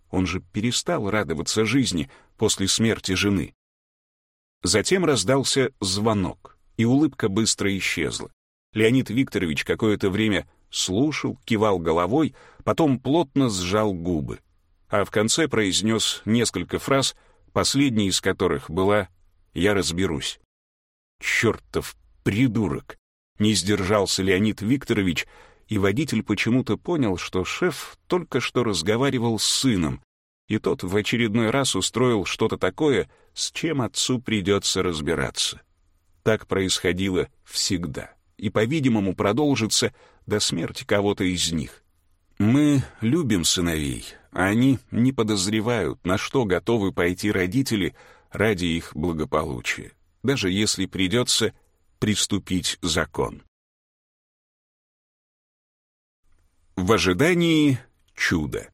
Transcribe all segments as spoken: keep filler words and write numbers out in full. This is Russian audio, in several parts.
Он же перестал радоваться жизни после смерти жены. Затем раздался звонок, и улыбка быстро исчезла. Леонид Викторович какое-то время слушал, кивал головой, потом плотно сжал губы, а в конце произнес несколько фраз, последней из которых была «Я разберусь». «Чертов придурок!» Не сдержался Леонид Викторович, и водитель почему-то понял, что шеф только что разговаривал с сыном, и тот в очередной раз устроил что-то такое, с чем отцу придется разбираться. Так происходило всегда, и, по-видимому, продолжится до смерти кого-то из них. Мы любим сыновей, а они не подозревают, на что готовы пойти родители ради их благополучия, даже если придется приступить закон. В ожидании чуда.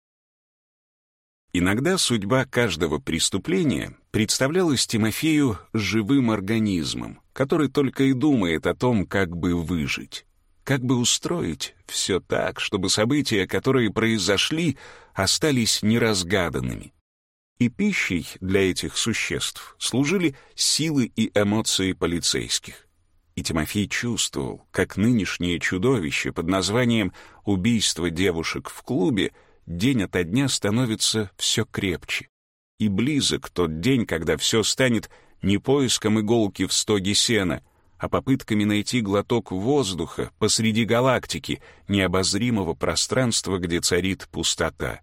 Иногда судьба каждого преступления представлялась Тимофею живым организмом, который только и думает о том, как бы выжить, как бы устроить все так, чтобы события, которые произошли, остались неразгаданными. И пищей для этих существ служили силы и эмоции полицейских. И Тимофей чувствовал, как нынешнее чудовище под названием «убийство девушек в клубе» день ото дня становится все крепче. И близок тот день, когда все станет не поиском иголки в стоге сена, а попытками найти глоток воздуха посреди галактики, необозримого пространства, где царит пустота.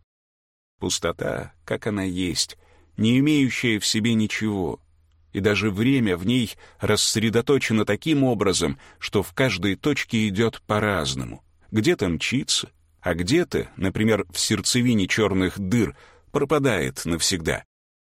Пустота, как она есть, не имеющая в себе ничего. И даже время в ней рассредоточено таким образом, что в каждой точке идет по-разному. Где-то мчится, а где-то, например, в сердцевине черных дыр, пропадает навсегда.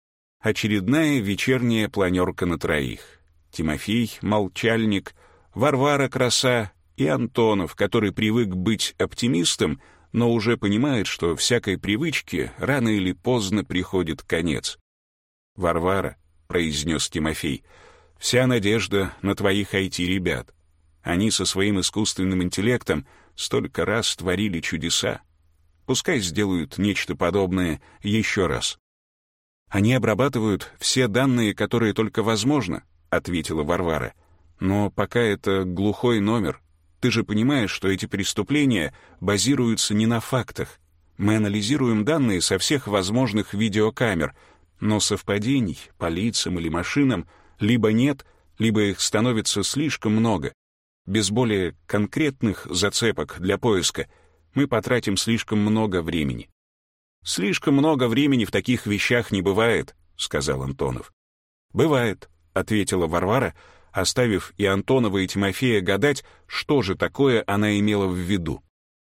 Очередная вечерняя планерка на троих. Тимофей, Молчальник, Варвара Краса и Антонов, который привык быть оптимистом, но уже понимает, что всякой привычке рано или поздно приходит конец. «Варвара», — произнес Тимофей, — «вся надежда на твоих ай ти-ребят. Они со своим искусственным интеллектом столько раз творили чудеса. Пускай сделают нечто подобное еще раз». «Они обрабатывают все данные, которые только возможно», — ответила Варвара. «Но пока это глухой номер. Ты же понимаешь, что эти преступления базируются не на фактах. Мы анализируем данные со всех возможных видеокамер, но совпадений по лицам или машинам либо нет, либо их становится слишком много. Без более конкретных зацепок для поиска мы потратим слишком много времени». «Слишком много времени в таких вещах не бывает», — сказал Антонов. «Бывает», — ответила Варвара, оставив и Антонова, и Тимофея гадать, что же такое она имела в виду.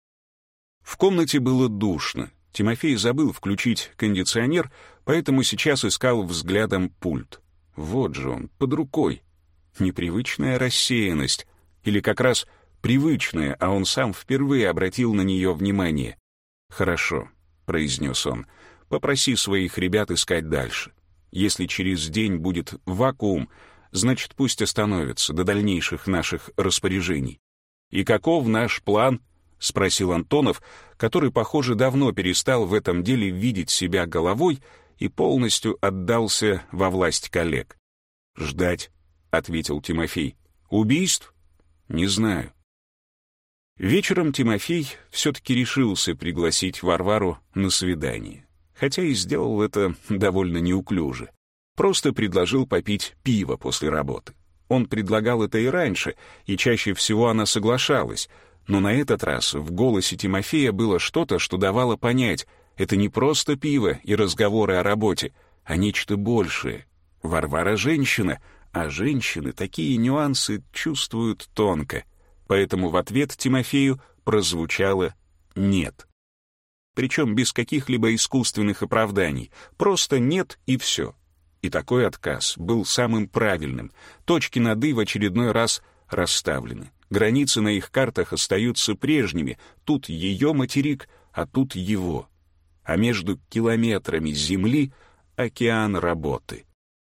В комнате было душно. Тимофей забыл включить кондиционер, поэтому сейчас искал взглядом пульт. Вот же он, под рукой. Непривычная рассеянность. Или как раз привычная, а он сам впервые обратил на нее внимание. «Хорошо», — произнес он, — «попроси своих ребят искать дальше. Если через день будет вакуум, значит, пусть остановятся до дальнейших наших распоряжений». «И каков наш план?» — спросил Антонов, который, похоже, давно перестал в этом деле видеть себя головой и полностью отдался во власть коллег. «Ждать», — ответил Тимофей. «Убийств? Не знаю». Вечером Тимофей все-таки решился пригласить Варвару на свидание, хотя и сделал это довольно неуклюже. Просто предложил попить пиво после работы. Он предлагал это и раньше, и чаще всего она соглашалась, но на этот раз в голосе Тимофея было что-то, что давало понять, это не просто пиво и разговоры о работе, а нечто большее. Варвара — женщина, а женщины такие нюансы чувствуют тонко. Поэтому в ответ Тимофею прозвучало «нет». Причем без каких-либо искусственных оправданий, просто «нет» и все. И такой отказ был самым правильным. Точки над «и» в очередной раз расставлены. Границы на их картах остаются прежними. Тут ее материк, а тут его. А между километрами земли океан работы.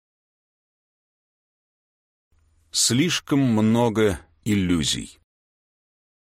Слишком много иллюзий.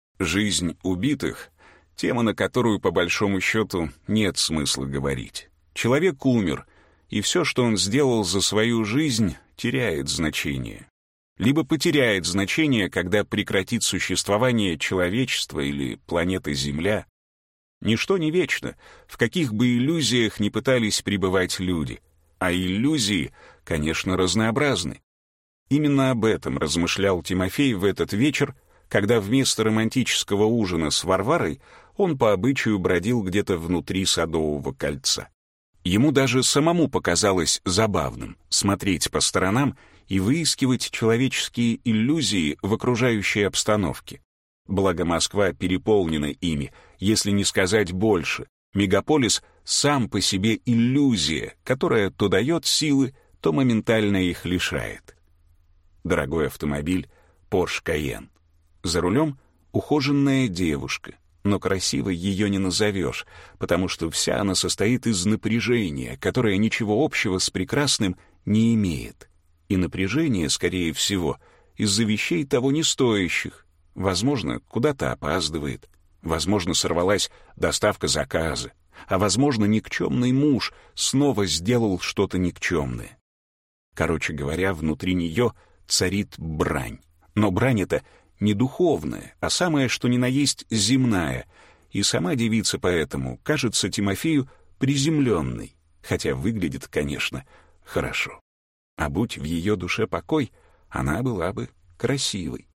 Жизнь убитых — тема, на которую, по большому счету, нет смысла говорить. Человек умер, и все, что он сделал за свою жизнь, теряет значение. Либо потеряет значение, когда прекратит существование человечества или планеты Земля. Ничто не вечно, в каких бы иллюзиях ни пытались пребывать люди. А иллюзии, конечно, разнообразны. Именно об этом размышлял Тимофей в этот вечер, когда вместо романтического ужина с Варварой он по обычаю бродил где-то внутри Садового кольца. Ему даже самому показалось забавным смотреть по сторонам и выискивать человеческие иллюзии в окружающей обстановке. Благо Москва переполнена ими, если не сказать больше. Мегаполис сам по себе иллюзия, которая то дает силы, то моментально их лишает. Дорогой автомобиль Porsche Cayenne. За рулем ухоженная девушка, но красивой ее не назовешь, потому что вся она состоит из напряжения, которое ничего общего с прекрасным не имеет. И напряжение, скорее всего, из-за вещей того не стоящих. Возможно, куда-то опаздывает, возможно, сорвалась доставка заказа, а возможно, никчемный муж снова сделал что-то никчемное. Короче говоря, внутри нее царит брань. Но брань эта не духовная, а самое что ни на есть земная, и сама девица поэтому кажется Тимофею приземленной, хотя выглядит, конечно, хорошо. А будь в ее душе покой, она была бы красивой.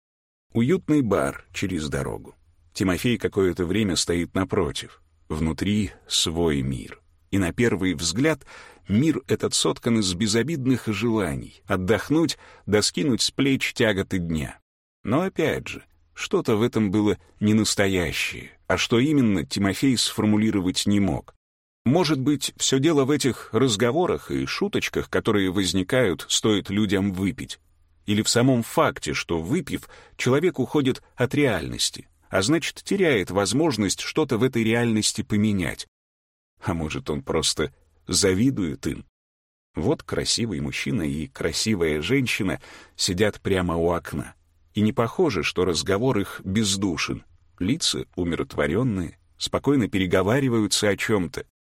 Уютный бар через дорогу. Тимофей какое-то время стоит напротив. Внутри свой мир. И на первый взгляд мир этот соткан из безобидных желаний. Отдохнуть, да скинуть с плеч тяготы дня. Но опять же, что-то в этом было не настоящее. А что именно, Тимофей сформулировать не мог. Может быть, все дело в этих разговорах и шуточках, которые возникают, стоит людям выпить. Или в самом факте, что, выпив, человек уходит от реальности, а значит, теряет возможность что-то в этой реальности поменять. А может, он просто завидует им? Вот красивый мужчина и красивая женщина сидят прямо у окна. И не похоже, что разговор их бездушен. Лица умиротворенные, спокойно переговариваются о чем-то.